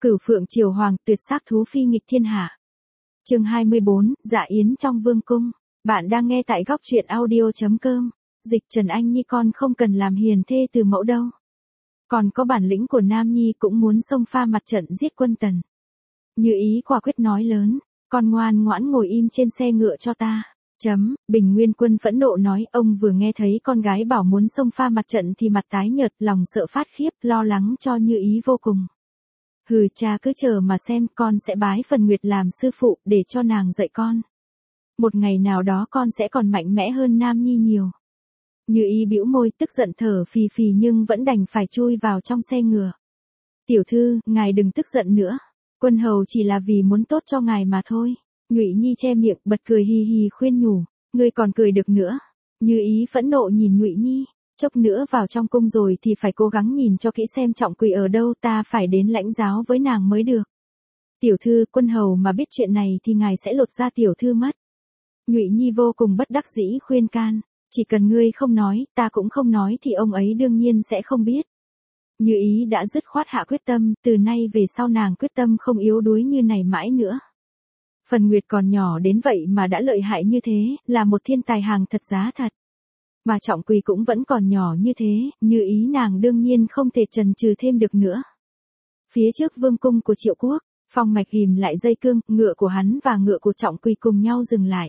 Cửu phượng triều hoàng, tuyệt sắc thú phi nghịch thiên hạ. Chương 24, Dạ yến trong vương cung. Bạn đang nghe tại góc truyện audio.com. Dịch Trần Anh Nhi con không cần làm hiền thê từ mẫu đâu. Còn có bản lĩnh của Nam Nhi cũng muốn xông pha mặt trận giết quân Tần. Như ý quả quyết nói lớn, con ngoan ngoãn ngồi im trên xe ngựa cho ta. Bình Nguyên Quân phẫn nộ nói, ông vừa nghe thấy con gái bảo muốn xông pha mặt trận thì mặt tái nhợt, lòng sợ phát khiếp, lo lắng cho Như ý vô cùng. Hừ, cha cứ chờ mà xem, con sẽ bái Phần Nguyệt làm sư phụ để cho nàng dạy con. Một ngày nào đó con sẽ còn mạnh mẽ hơn Nam Nhi nhiều. Như ý bĩu môi tức giận thở phì phì nhưng vẫn đành phải chui vào trong xe ngựa. Tiểu thư, ngài đừng tức giận nữa. Quân hầu chỉ là vì muốn tốt cho ngài mà thôi. Nhụy Nhi che miệng bật cười hì hì khuyên nhủ, ngươi còn cười được nữa. Như ý phẫn nộ nhìn Nhụy Nhi, chốc nữa vào trong cung rồi thì phải cố gắng nhìn cho kỹ xem Trọng Quỳ ở đâu, ta phải đến lãnh giáo với nàng mới được. Tiểu thư, quân hầu mà biết chuyện này thì ngài sẽ lột da tiểu thư mất. Nhụy Nhi vô cùng bất đắc dĩ khuyên can, chỉ cần ngươi không nói, ta cũng không nói thì ông ấy đương nhiên sẽ không biết. Như ý đã dứt khoát hạ quyết tâm, từ nay về sau nàng quyết tâm không yếu đuối như này mãi nữa. Phần Nguyệt còn nhỏ đến vậy mà đã lợi hại như thế, là một thiên tài hàng thật giá thật. Mà Trọng Quỳ cũng vẫn còn nhỏ như thế, Như ý nàng đương nhiên không thể chần chừ thêm được nữa. Phía trước vương cung của Triệu Quốc, Phong Mạch ghìm lại dây cương, ngựa của hắn và ngựa của Trọng Quỳ cùng nhau dừng lại.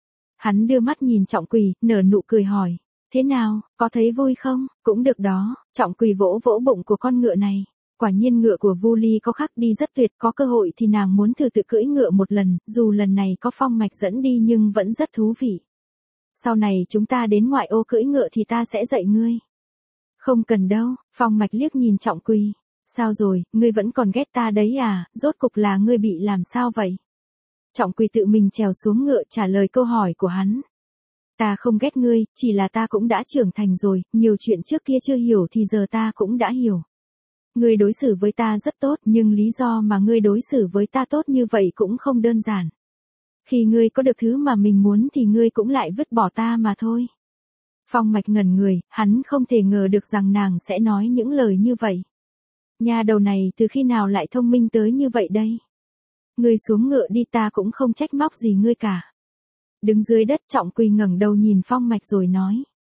Hắn đưa mắt nhìn Trọng Quỳ, nở nụ cười hỏi, thế nào, có thấy vui không? Cũng được đó. Trọng Quỳ vỗ vỗ bụng của con ngựa này. Quả nhiên ngựa của Vu Ly có khác đi rất tuyệt, có cơ hội thì nàng muốn thử tự cưỡi ngựa một lần, dù lần này có Phong Mạch dẫn đi nhưng vẫn rất thú vị. Sau này chúng ta đến ngoại ô cưỡi ngựa thì ta sẽ dạy ngươi. Không cần đâu. Phong Mạch liếc nhìn Trọng Quỳ. Sao rồi, ngươi vẫn còn ghét ta đấy à, rốt cục là ngươi bị làm sao vậy? Trọng Quỳ tự mình trèo xuống ngựa trả lời câu hỏi của hắn. Ta không ghét ngươi, chỉ là ta cũng đã trưởng thành rồi, nhiều chuyện trước kia chưa hiểu thì giờ ta cũng đã hiểu. Ngươi đối xử với ta rất tốt, nhưng lý do mà ngươi đối xử với ta tốt như vậy cũng không đơn giản. Khi ngươi có được thứ mà mình muốn thì ngươi cũng lại vứt bỏ ta mà thôi. Phong Mạch ngẩn người, hắn không thể ngờ được rằng nàng sẽ nói những lời như vậy. Nha đầu này từ khi nào lại thông minh tới như vậy đây? Ngươi xuống ngựa đi, ta cũng không trách móc gì ngươi cả. Đứng dưới đất, Trọng Quỳ ngẩng đầu nhìn Phong Mạch rồi nói.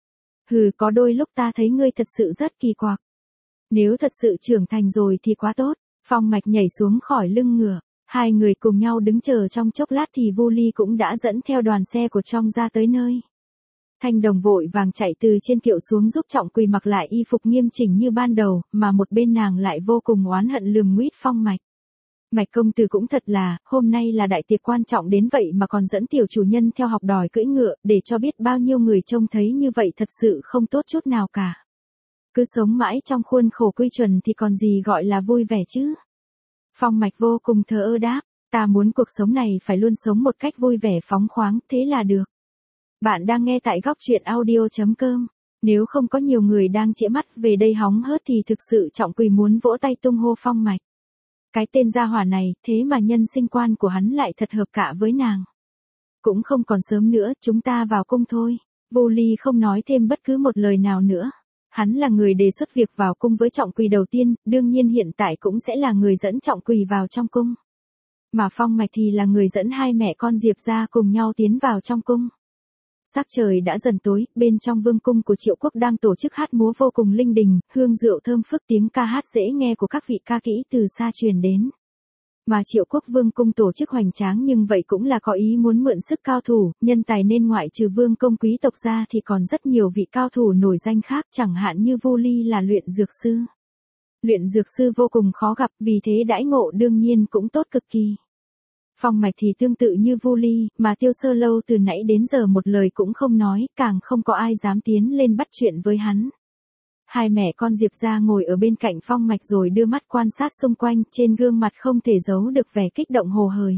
Hừ, có đôi lúc ta thấy ngươi thật sự rất kỳ quặc. Nếu thật sự trưởng thành rồi thì quá tốt. Phong Mạch nhảy xuống khỏi lưng ngựa. Hai người cùng nhau đứng chờ trong chốc lát thì Vu Ly cũng đã dẫn theo đoàn xe của Trong ra tới nơi. Thanh Đồng vội vàng chạy từ trên kiệu xuống giúp Trọng Quỳ mặc lại y phục nghiêm chỉnh như ban đầu, mà một bên nàng lại vô cùng oán hận lườm nguýt Phong Mạch. Mạch công tử cũng thật là, hôm nay là đại tiệc quan trọng đến vậy mà còn dẫn tiểu chủ nhân theo học đòi cưỡi ngựa, để cho biết bao nhiêu người trông thấy như vậy thật sự không tốt chút nào cả. Cứ sống mãi trong khuôn khổ quy chuẩn thì còn gì gọi là vui vẻ chứ? Phong Mạch vô cùng thờ ơ đáp, ta muốn cuộc sống này phải luôn sống một cách vui vẻ phóng khoáng, thế là được. Bạn đang nghe tại góc truyện audio.com. Nếu không có nhiều người đang chĩa mắt về đây hóng hớt thì thực sự Trọng Quỳ muốn vỗ tay tung hô Phong Mạch. Cái tên gia hỏa này, thế mà nhân sinh quan của hắn lại thật hợp cả với nàng. Cũng không còn sớm nữa, chúng ta vào cung thôi. Vu Ly không nói thêm bất cứ một lời nào nữa. Hắn là người đề xuất việc vào cung với Trọng Quỳ đầu tiên, đương nhiên hiện tại cũng sẽ là người dẫn Trọng Quỳ vào trong cung. Mà Phong Mạch thì là người dẫn hai mẹ con Diệp ra cùng nhau tiến vào trong cung. Sắc trời đã dần tối, bên trong vương cung của Triệu Quốc đang tổ chức hát múa vô cùng linh đình, hương rượu thơm phức, tiếng ca hát dễ nghe của các vị ca kỹ từ xa truyền đến. Mà Triệu Quốc vương cung tổ chức hoành tráng nhưng vậy cũng là có ý muốn mượn sức cao thủ, nhân tài nên ngoại trừ vương công quý tộc ra thì còn rất nhiều vị cao thủ nổi danh khác, chẳng hạn như Vu Ly là luyện dược sư. Luyện dược sư vô cùng khó gặp, vì thế đãi ngộ đương nhiên cũng tốt cực kỳ. Phong Mạch thì tương tự như Vu Ly, mà Tiêu Sơ Lâu từ nãy đến giờ một lời cũng không nói, càng không có ai dám tiến lên bắt chuyện với hắn. Hai mẹ con Diệp ra ngồi ở bên cạnh Phong Mạch rồi đưa mắt quan sát xung quanh, trên gương mặt không thể giấu được vẻ kích động hồ hởi.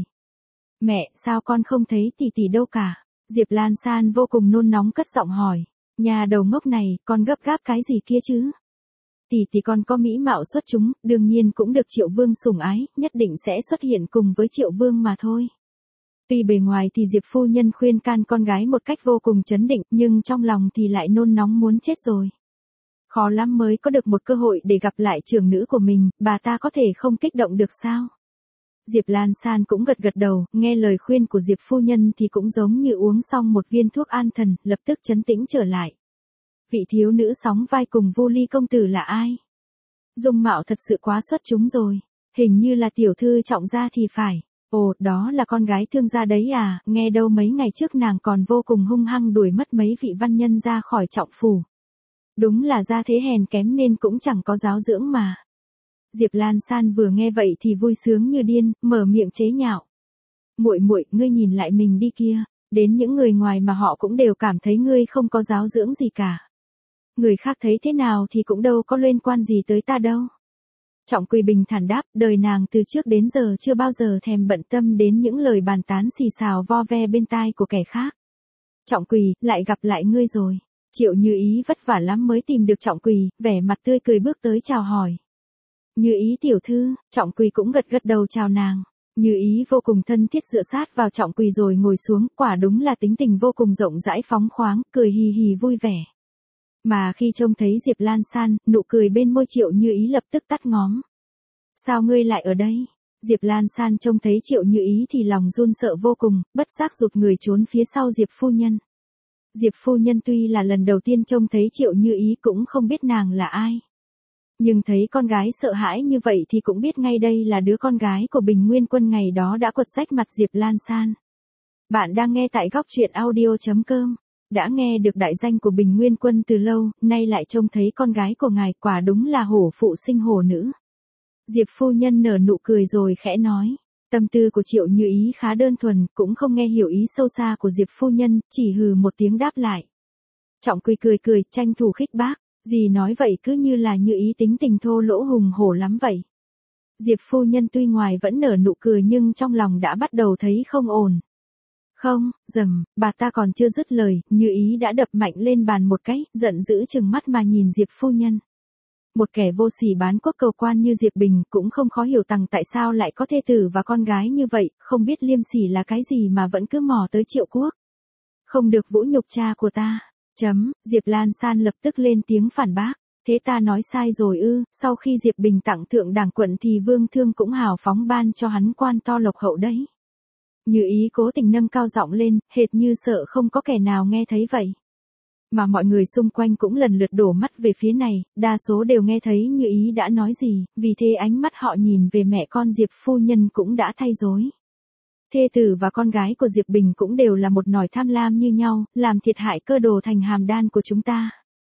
Mẹ, sao con không thấy tỷ tỷ đâu cả? Diệp Lan San vô cùng nôn nóng cất giọng hỏi. Nhà đầu ngốc này, con gấp gáp cái gì kia chứ? Tỷ tỷ con có mỹ mạo xuất chúng, đương nhiên cũng được Triệu Vương sủng ái, nhất định sẽ xuất hiện cùng với Triệu Vương mà thôi. Tuy bề ngoài thì Diệp phu nhân khuyên can con gái một cách vô cùng trấn định, nhưng trong lòng thì lại nôn nóng muốn chết rồi. Khó lắm mới có được một cơ hội để gặp lại trưởng nữ của mình, bà ta có thể không kích động được sao? Diệp Lan San cũng gật gật đầu, nghe lời khuyên của Diệp phu nhân thì cũng giống như uống xong một viên thuốc an thần, lập tức trấn tĩnh trở lại. Vị thiếu nữ sóng vai cùng Vu Ly công tử là ai? Dung mạo thật sự quá xuất chúng rồi, hình như là tiểu thư Trọng gia thì phải. Ồ, đó là con gái thương gia đấy à, nghe đâu mấy ngày trước nàng còn vô cùng hung hăng đuổi mất mấy vị văn nhân ra khỏi Trọng phủ. Đúng là gia thế hèn kém nên cũng chẳng có giáo dưỡng mà. Diệp Lan San vừa nghe vậy thì vui sướng như điên, mở miệng chế nhạo. Muội muội, ngươi nhìn lại mình đi kia, đến những người ngoài mà họ cũng đều cảm thấy ngươi không có giáo dưỡng gì cả. Người khác thấy thế nào thì cũng đâu có liên quan gì tới ta đâu. Trọng Quỳ bình thản đáp, đời nàng từ trước đến giờ chưa bao giờ thèm bận tâm đến những lời bàn tán xì xào vo ve bên tai của kẻ khác. Trọng Quỳ, lại gặp lại ngươi rồi. Triệu Như Ý vất vả lắm mới tìm được Trọng Quỳ, vẻ mặt tươi cười bước tới chào hỏi. Như Ý tiểu thư, Trọng Quỳ cũng gật gật đầu chào nàng. Như Ý vô cùng thân thiết dựa sát vào Trọng Quỳ rồi ngồi xuống, quả đúng là tính tình vô cùng rộng rãi phóng khoáng, cười hì hì vui vẻ. Mà khi trông thấy Diệp Lan San, nụ cười bên môi Triệu Như Ý lập tức tắt ngóm. Sao ngươi lại ở đây? Diệp Lan San trông thấy Triệu Như Ý thì lòng run sợ vô cùng, bất giác rụt người trốn phía sau Diệp phu nhân. Diệp phu nhân tuy là lần đầu tiên trông thấy Triệu Như Ý cũng không biết nàng là ai. Nhưng thấy con gái sợ hãi như vậy thì cũng biết ngay đây là đứa con gái của Bình Nguyên Quân ngày đó đã quật rách mặt Diệp Lan San. Bạn đang nghe tại góc truyện audio.com. Đã nghe được đại danh của Bình Nguyên Quân từ lâu, nay lại trông thấy con gái của ngài, quả đúng là hổ phụ sinh hổ nữ. Diệp phu nhân nở nụ cười rồi khẽ nói. Tâm tư của Triệu Như Ý khá đơn thuần, cũng không nghe hiểu ý sâu xa của Diệp phu nhân, chỉ hừ một tiếng đáp lại. Trọng Quỳ cười cười, tranh thủ khích bác. Dì nói vậy cứ như là Như Ý tính tình thô lỗ hùng hổ lắm vậy. Diệp phu nhân tuy ngoài vẫn nở nụ cười nhưng trong lòng đã bắt đầu thấy không ổn. Không, dầm, bà ta còn chưa dứt lời, Như Ý đã đập mạnh lên bàn một cái, giận dữ chừng mắt mà nhìn Diệp phu nhân. Một kẻ vô sỉ bán quốc cầu quan như Diệp Bình cũng không khó hiểu rằng tại sao lại có thê tử và con gái như vậy, không biết liêm sỉ là cái gì mà vẫn cứ mò tới Triệu Quốc. Không được vũ nhục cha của ta. Diệp Lan San lập tức lên tiếng phản bác. Thế ta nói sai rồi ư? Sau khi Diệp Bình tặng thượng đẳng quận thì Vương Thương cũng hào phóng ban cho hắn quan to lộc hậu đấy. Như Ý cố tình nâng cao giọng lên, hệt như sợ không có kẻ nào nghe thấy vậy. Mà mọi người xung quanh cũng lần lượt đổ mắt về phía này, đa số đều nghe thấy Như Ý đã nói gì, vì thế ánh mắt họ nhìn về mẹ con Diệp phu nhân cũng đã thay rối. Thê tử và con gái của Diệp Bình cũng đều là một nòi tham lam như nhau, làm thiệt hại cơ đồ thành hàm đan của chúng ta.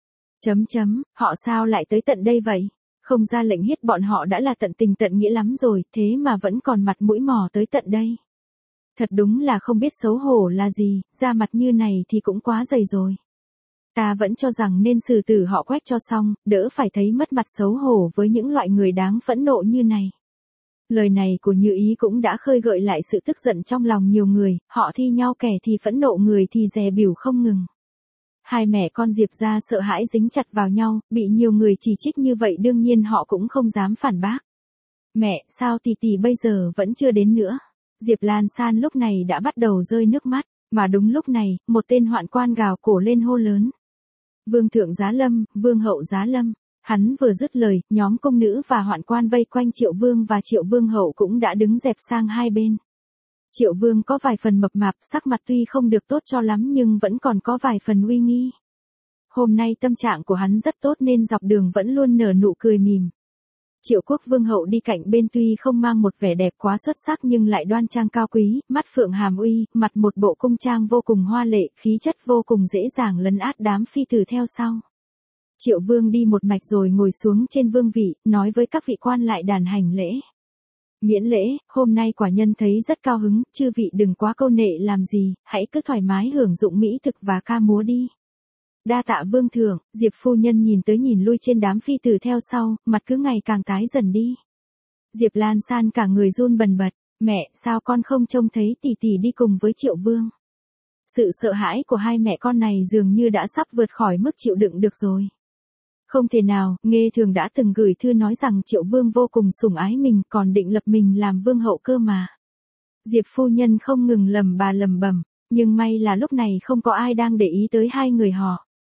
Họ sao lại tới tận đây vậy? Không ra lệnh hiết bọn họ đã là tận tình tận nghĩa lắm rồi, thế mà vẫn còn mặt mũi mò tới tận đây. Thật đúng là không biết xấu hổ là gì, ra mặt như này thì cũng quá dày rồi. Ta vẫn cho rằng nên xử tử họ quét cho xong, đỡ phải thấy mất mặt xấu hổ với những loại người đáng phẫn nộ như này. Lời này của Như Ý cũng đã khơi gợi lại sự tức giận trong lòng nhiều người, họ thi nhau kẻ thì phẫn nộ người thì dè bỉu không ngừng. Hai mẹ con Diệp gia sợ hãi dính chặt vào nhau, bị nhiều người chỉ trích như vậy đương nhiên họ cũng không dám phản bác. Mẹ, sao tỷ tỷ bây giờ vẫn chưa đến nữa? Diệp Lan San lúc này đã bắt đầu rơi nước mắt, mà đúng lúc này, một tên hoạn quan gào cổ lên hô lớn. Vương thượng giá lâm, vương hậu giá lâm. Hắn vừa dứt lời, nhóm công nữ và hoạn quan vây quanh Triệu Vương và Triệu Vương hậu cũng đã đứng dẹp sang hai bên. Triệu Vương có vài phần mập mạp, sắc mặt tuy không được tốt cho lắm nhưng vẫn còn có vài phần uy nghi. Hôm nay tâm trạng của hắn rất tốt nên dọc đường vẫn luôn nở nụ cười mỉm. Triệu Quốc Vương hậu đi cạnh bên tuy không mang một vẻ đẹp quá xuất sắc nhưng lại đoan trang cao quý, mắt phượng hàm uy, mặt một bộ cung trang vô cùng hoa lệ, khí chất vô cùng dễ dàng lấn át đám phi tử theo sau. Triệu Vương đi một mạch rồi ngồi xuống trên vương vị, nói với các vị quan lại đàn hành lễ. Miễn lễ, hôm nay quả nhân thấy rất cao hứng, chư vị đừng quá câu nệ làm gì, hãy cứ thoải mái hưởng dụng mỹ thực và ca múa đi. Đa tạ vương thượng. Diệp phu nhân nhìn tới nhìn lui trên đám phi tử theo sau, mặt cứ ngày càng tái dần đi. Diệp Lan San cả người run bần bật, mẹ, sao con không trông thấy tỷ tỷ đi cùng với Triệu Vương? Sự sợ hãi của hai mẹ con này dường như đã sắp vượt khỏi mức chịu đựng được rồi. Không thể nào, Nghê Thường đã từng gửi thư nói rằng Triệu Vương vô cùng sủng ái mình, còn định lập mình làm vương hậu cơ mà. Diệp phu nhân không ngừng lầm bầm, nhưng may là lúc này không có ai đang để ý tới hai người họ.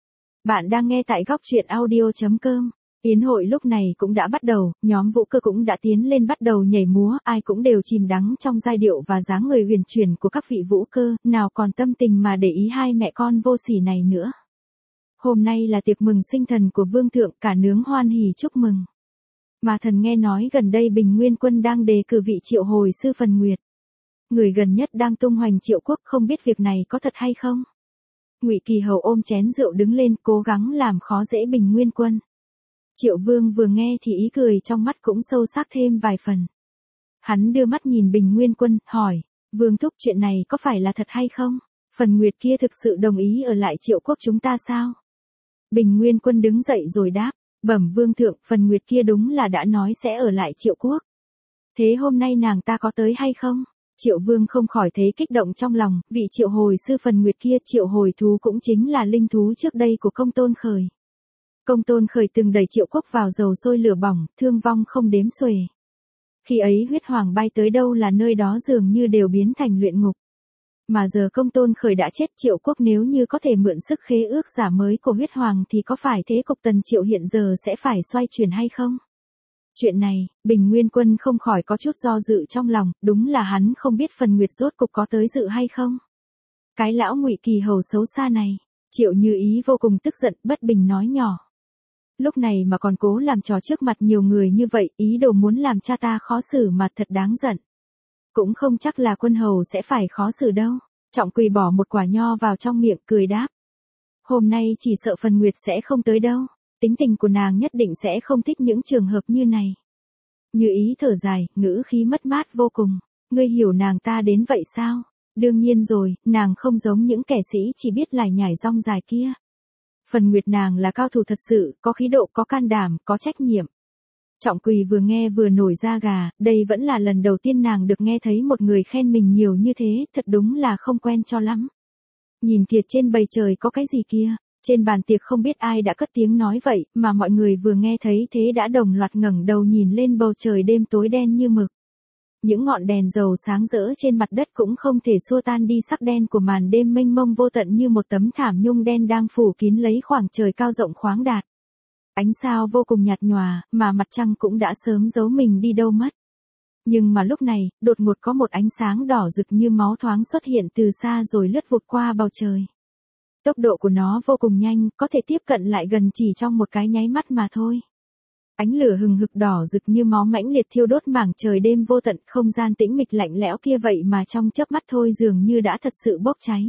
Bạn đang nghe tại góc truyện audio.com. Yến hội lúc này cũng đã bắt đầu, nhóm Vũ Cơ cũng đã tiến lên bắt đầu nhảy múa, ai cũng đều chìm đắm trong giai điệu và dáng người huyền chuyển của các vị Vũ Cơ, nào còn tâm tình mà để ý hai mẹ con vô sỉ này nữa. Hôm nay là tiệc mừng sinh thần của Vương Thượng, cả nướng hoan hỉ chúc mừng. Mà thần nghe nói gần đây Bình Nguyên Quân đang đề cử vị triệu hồi sư Phần Nguyệt. Người gần nhất đang tung hoành Triệu Quốc, không biết việc này có thật hay không? Ngụy Kỳ Hầu ôm chén rượu đứng lên, cố gắng làm khó dễ Bình Nguyên Quân. Triệu Vương vừa nghe thì ý cười trong mắt cũng sâu sắc thêm vài phần. Hắn đưa mắt nhìn Bình Nguyên Quân, hỏi, Vương thúc, chuyện này có phải là thật hay không? Phần Nguyệt kia thực sự đồng ý ở lại Triệu Quốc chúng ta sao? Bình Nguyên Quân đứng dậy rồi đáp, bẩm Vương thượng, Phần Nguyệt kia đúng là đã nói sẽ ở lại Triệu Quốc. Thế hôm nay nàng ta có tới hay không? Triệu Vương không khỏi thấy kích động trong lòng, vị triệu hồi sư Phần Nguyệt kia, triệu hồi thú cũng chính là linh thú trước đây của Công Tôn Khởi. Công Tôn Khởi từng đẩy Triệu Quốc vào dầu sôi lửa bỏng, thương vong không đếm xuể. Khi ấy huyết hoàng bay tới đâu là nơi đó dường như đều biến thành luyện ngục. Mà giờ Công Tôn Khởi đã chết, Triệu Quốc nếu như có thể mượn sức khế ước giả mới của huyết hoàng thì có phải thế cục Tần Triệu hiện giờ sẽ phải xoay chuyển hay không? Chuyện này, Bình Nguyên Quân không khỏi có chút do dự trong lòng, đúng là hắn không biết Phần Nguyệt rốt cục có tới dự hay không. Cái lão Ngụy Kỳ Hầu xấu xa này, Triệu Như Ý vô cùng tức giận, bất bình nói nhỏ. Lúc này mà còn cố làm trò trước mặt nhiều người như vậy, ý đồ muốn làm cha ta khó xử mà thật đáng giận. Cũng không chắc là Quân Hầu sẽ phải khó xử đâu. Trọng Quỳ bỏ một quả nho vào trong miệng, cười đáp. Hôm nay chỉ sợ Phần Nguyệt sẽ không tới đâu. Tính tình của nàng nhất định sẽ không thích những trường hợp như này. Như Ý thở dài, ngữ khí mất mát vô cùng. Ngươi hiểu nàng ta đến vậy sao? Đương nhiên rồi, nàng không giống những kẻ sĩ chỉ biết lải nhải rong dài kia. Phần Nguyệt nàng là cao thủ thật sự, có khí độ, có can đảm, có trách nhiệm. Trọng Quỳ vừa nghe vừa nổi da gà, đây vẫn là lần đầu tiên nàng được nghe thấy một người khen mình nhiều như thế, thật đúng là không quen cho lắm. Nhìn kìa, trên bầu trời có cái gì kia? Trên bàn tiệc không biết ai đã cất tiếng nói vậy, mà mọi người vừa nghe thấy thế đã đồng loạt ngẩng đầu nhìn lên bầu trời đêm tối đen như mực. Những ngọn đèn dầu sáng rỡ trên mặt đất cũng không thể xua tan đi sắc đen của màn đêm mênh mông vô tận, như một tấm thảm nhung đen đang phủ kín lấy khoảng trời cao rộng khoáng đạt. Ánh sao vô cùng nhạt nhòa, mà mặt trăng cũng đã sớm giấu mình đi đâu mất. Nhưng mà lúc này, đột ngột có một ánh sáng đỏ rực như máu thoáng xuất hiện từ xa rồi lướt vụt qua bầu trời. Tốc độ của nó vô cùng nhanh, có thể tiếp cận lại gần chỉ trong một cái nháy mắt mà thôi. Ánh lửa hừng hực đỏ rực như máu mãnh liệt thiêu đốt mảng trời đêm vô tận, không gian tĩnh mịch lạnh lẽo kia vậy mà trong chớp mắt thôi dường như đã thật sự bốc cháy.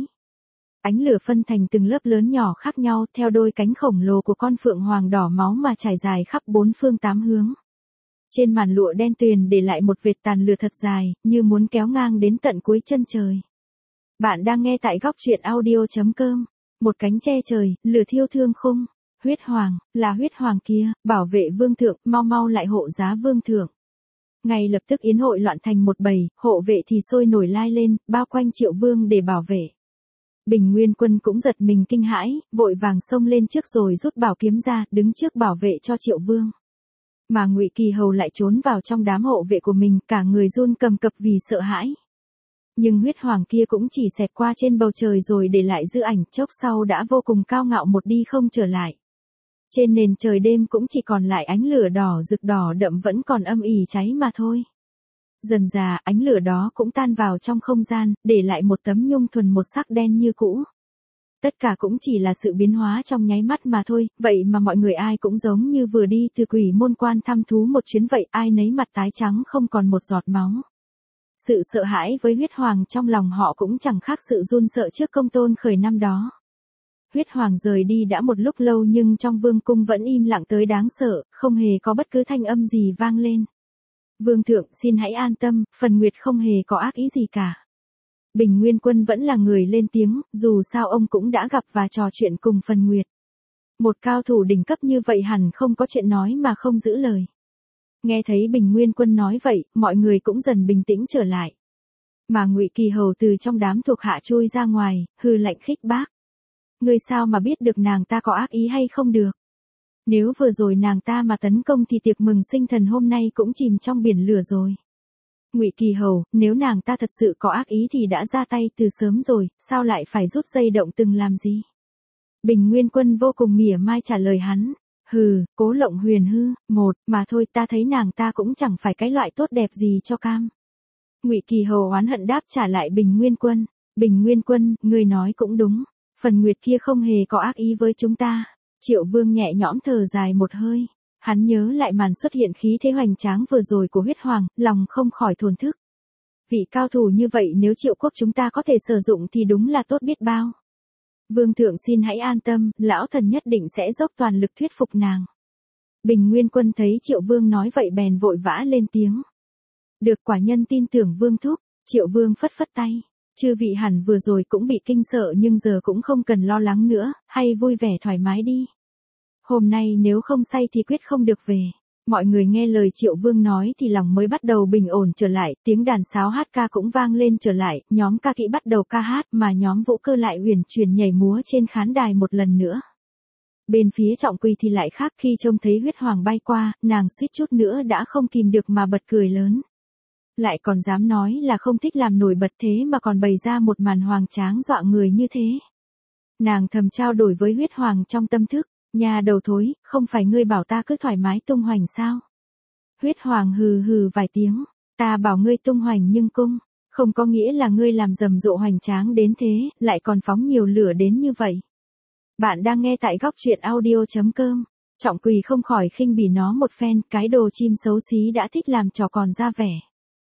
Ánh lửa phân thành từng lớp lớn nhỏ khác nhau, theo đôi cánh khổng lồ của con phượng hoàng đỏ máu mà trải dài khắp bốn phương tám hướng. Trên màn lụa đen tuyền để lại một vệt tàn lửa thật dài, như muốn kéo ngang đến tận cuối chân trời. Bạn đang nghe tại góc truyện audio.com. Một cánh che trời, lửa thiêu thương khung. Huyết hoàng, là huyết hoàng kia, bảo vệ Vương thượng, mau mau lại hộ giá Vương thượng. Ngay lập tức yến hội loạn thành một bầy, hộ vệ thì sôi nổi lai lên, bao quanh Triệu Vương để bảo vệ. Bình Nguyên Quân cũng giật mình kinh hãi, vội vàng xông lên trước rồi rút bảo kiếm ra, đứng trước bảo vệ cho Triệu Vương. Mà Ngụy Kỳ Hầu lại trốn vào trong đám hộ vệ của mình, cả người run cầm cập vì sợ hãi. Nhưng huyết hoàng kia cũng chỉ xẹt qua trên bầu trời rồi để lại dư ảnh, chốc sau đã vô cùng cao ngạo một đi không trở lại. Trên nền trời đêm cũng chỉ còn lại ánh lửa đỏ rực đỏ đậm vẫn còn âm ỉ cháy mà thôi. Dần dà, ánh lửa đó cũng tan vào trong không gian, để lại một tấm nhung thuần một sắc đen như cũ. Tất cả cũng chỉ là sự biến hóa trong nháy mắt mà thôi, vậy mà mọi người ai cũng giống như vừa đi từ Quỷ Môn Quan thăm thú một chuyến vậy, ai nấy mặt tái trắng không còn một giọt máu. Sự sợ hãi với huyết hoàng trong lòng họ cũng chẳng khác sự run sợ trước Công Tôn Khởi năm đó. Huyết hoàng rời đi đã một lúc lâu nhưng trong vương cung vẫn im lặng tới đáng sợ, không hề có bất cứ thanh âm gì vang lên. Vương thượng, xin hãy an tâm, Phần Nguyệt không hề có ác ý gì cả. Bình Nguyên Quân vẫn là người lên tiếng, dù sao ông cũng đã gặp và trò chuyện cùng Phần Nguyệt. Một cao thủ đỉnh cấp như vậy hẳn không có chuyện nói mà không giữ lời. Nghe thấy Bình Nguyên Quân nói vậy, mọi người cũng dần bình tĩnh trở lại. Mà Ngụy Kỳ Hầu từ trong đám thuộc hạ chui ra ngoài, hừ lạnh khích bác. Ngươi sao mà biết được nàng ta có ác ý hay không được? Nếu vừa rồi nàng ta mà tấn công thì tiệc mừng sinh thần hôm nay cũng chìm trong biển lửa rồi. Ngụy Kỳ Hầu, nếu nàng ta thật sự có ác ý thì đã ra tay từ sớm rồi, sao lại phải rút dây động từng làm gì? Bình Nguyên Quân vô cùng mỉa mai trả lời hắn. Hừ, Cố Lộng Huyền hư, một, mà thôi ta thấy nàng ta cũng chẳng phải cái loại tốt đẹp gì cho cam. Ngụy Kỳ Hầu oán hận đáp trả lại Bình Nguyên Quân. Bình Nguyên Quân, ngươi nói cũng đúng. Phần Nguyệt kia không hề có ác ý với chúng ta. Triệu Vương nhẹ nhõm thở dài một hơi. Hắn nhớ lại màn xuất hiện khí thế hoành tráng vừa rồi của huyết hoàng, lòng không khỏi thổn thức. Vị cao thủ như vậy nếu Triệu quốc chúng ta có thể sử dụng thì đúng là tốt biết bao. Vương thượng xin hãy an tâm, lão thần nhất định sẽ dốc toàn lực thuyết phục nàng. Bình Nguyên Quân thấy Triệu Vương nói vậy bèn vội vã lên tiếng. Được, quả nhân tin tưởng Vương thúc. Triệu Vương phất phất tay. Chư vị hẳn vừa rồi cũng bị kinh sợ nhưng giờ cũng không cần lo lắng nữa, hay vui vẻ thoải mái đi. Hôm nay nếu không say thì quyết không được về. Mọi người nghe lời Triệu Vương nói thì lòng mới bắt đầu bình ổn trở lại, tiếng đàn sáo hát ca cũng vang lên trở lại, nhóm ca kỹ bắt đầu ca hát mà nhóm vũ cơ lại uyển chuyển nhảy múa trên khán đài một lần nữa. Bên phía Trọng Quỳ thì lại khác, khi trông thấy huyết hoàng bay qua, nàng suýt chút nữa đã không kìm được mà bật cười lớn. Lại còn dám nói là không thích làm nổi bật thế mà còn bày ra một màn hoành tráng dọa người như thế. Nàng thầm trao đổi với huyết hoàng trong tâm thức. Nhà đầu thối, không phải ngươi bảo ta cứ thoải mái tung hoành sao? Huyết hoàng hừ hừ vài tiếng, ta bảo ngươi tung hoành nhưng cung, không có nghĩa là ngươi làm rầm rộ hoành tráng đến thế, lại còn phóng nhiều lửa đến như vậy. Bạn đang nghe tại góc truyện audio.com, Trọng Quỳ không khỏi khinh bỉ nó một phen, cái đồ chim xấu xí đã thích làm trò còn ra vẻ.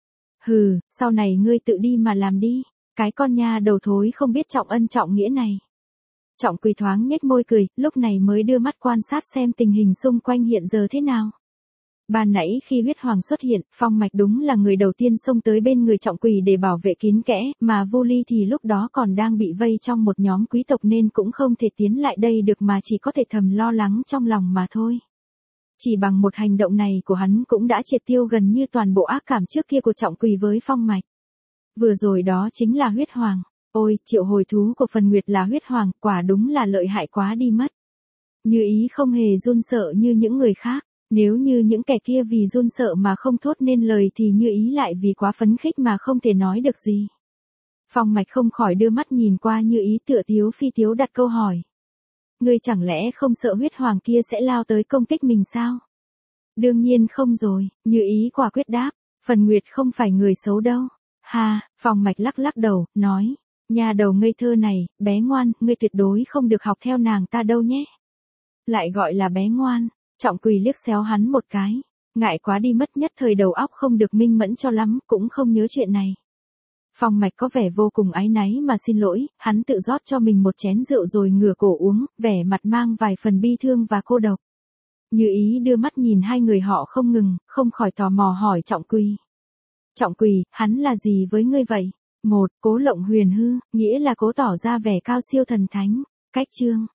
Hừ, sau này ngươi tự đi mà làm đi, cái con nha đầu thối không biết trọng ân trọng nghĩa này. Trọng Quỳ thoáng nhếch môi cười, lúc này mới đưa mắt quan sát xem tình hình xung quanh hiện giờ thế nào. Ban nãy khi huyết hoàng xuất hiện, Phong Mạch đúng là người đầu tiên xông tới bên người Trọng Quỳ để bảo vệ kín kẽ, mà Vu Ly thì lúc đó còn đang bị vây trong một nhóm quý tộc nên cũng không thể tiến lại đây được mà chỉ có thể thầm lo lắng trong lòng mà thôi. Chỉ bằng một hành động này của hắn cũng đã triệt tiêu gần như toàn bộ ác cảm trước kia của Trọng Quỳ với Phong Mạch. Vừa rồi đó chính là huyết hoàng. Ôi, triệu hồi thú của Phần Nguyệt là huyết hoàng, quả đúng là lợi hại quá đi mất. Như ý không hề run sợ như những người khác, nếu như những kẻ kia vì run sợ mà không thốt nên lời thì Như ý lại vì quá phấn khích mà không thể nói được gì. Phong Mạch không khỏi đưa mắt nhìn qua Như ý tựa tiếu phi tiếu đặt câu hỏi. Ngươi chẳng lẽ không sợ huyết hoàng kia sẽ lao tới công kích mình sao? Đương nhiên không rồi, Như ý quả quyết đáp, Phần Nguyệt không phải người xấu đâu. Ha, Phong Mạch lắc lắc đầu, nói. Nhà đầu ngây thơ này, bé ngoan, ngươi tuyệt đối không được học theo nàng ta đâu nhé. Lại gọi là bé ngoan, Trọng Quỳ liếc xéo hắn một cái. Ngại quá đi mất, nhất thời đầu óc không được minh mẫn cho lắm, cũng không nhớ chuyện này. Phong Mạch có vẻ vô cùng áy náy mà xin lỗi, hắn tự rót cho mình một chén rượu rồi ngửa cổ uống, vẻ mặt mang vài phần bi thương và cô độc. Như ý đưa mắt nhìn hai người họ không ngừng, không khỏi tò mò hỏi Trọng Quỳ. Trọng Quỳ, hắn là gì với ngươi vậy? Một, Cố Lộng Huyền hư, nghĩa là cố tỏ ra vẻ cao siêu thần thánh. Cách chương.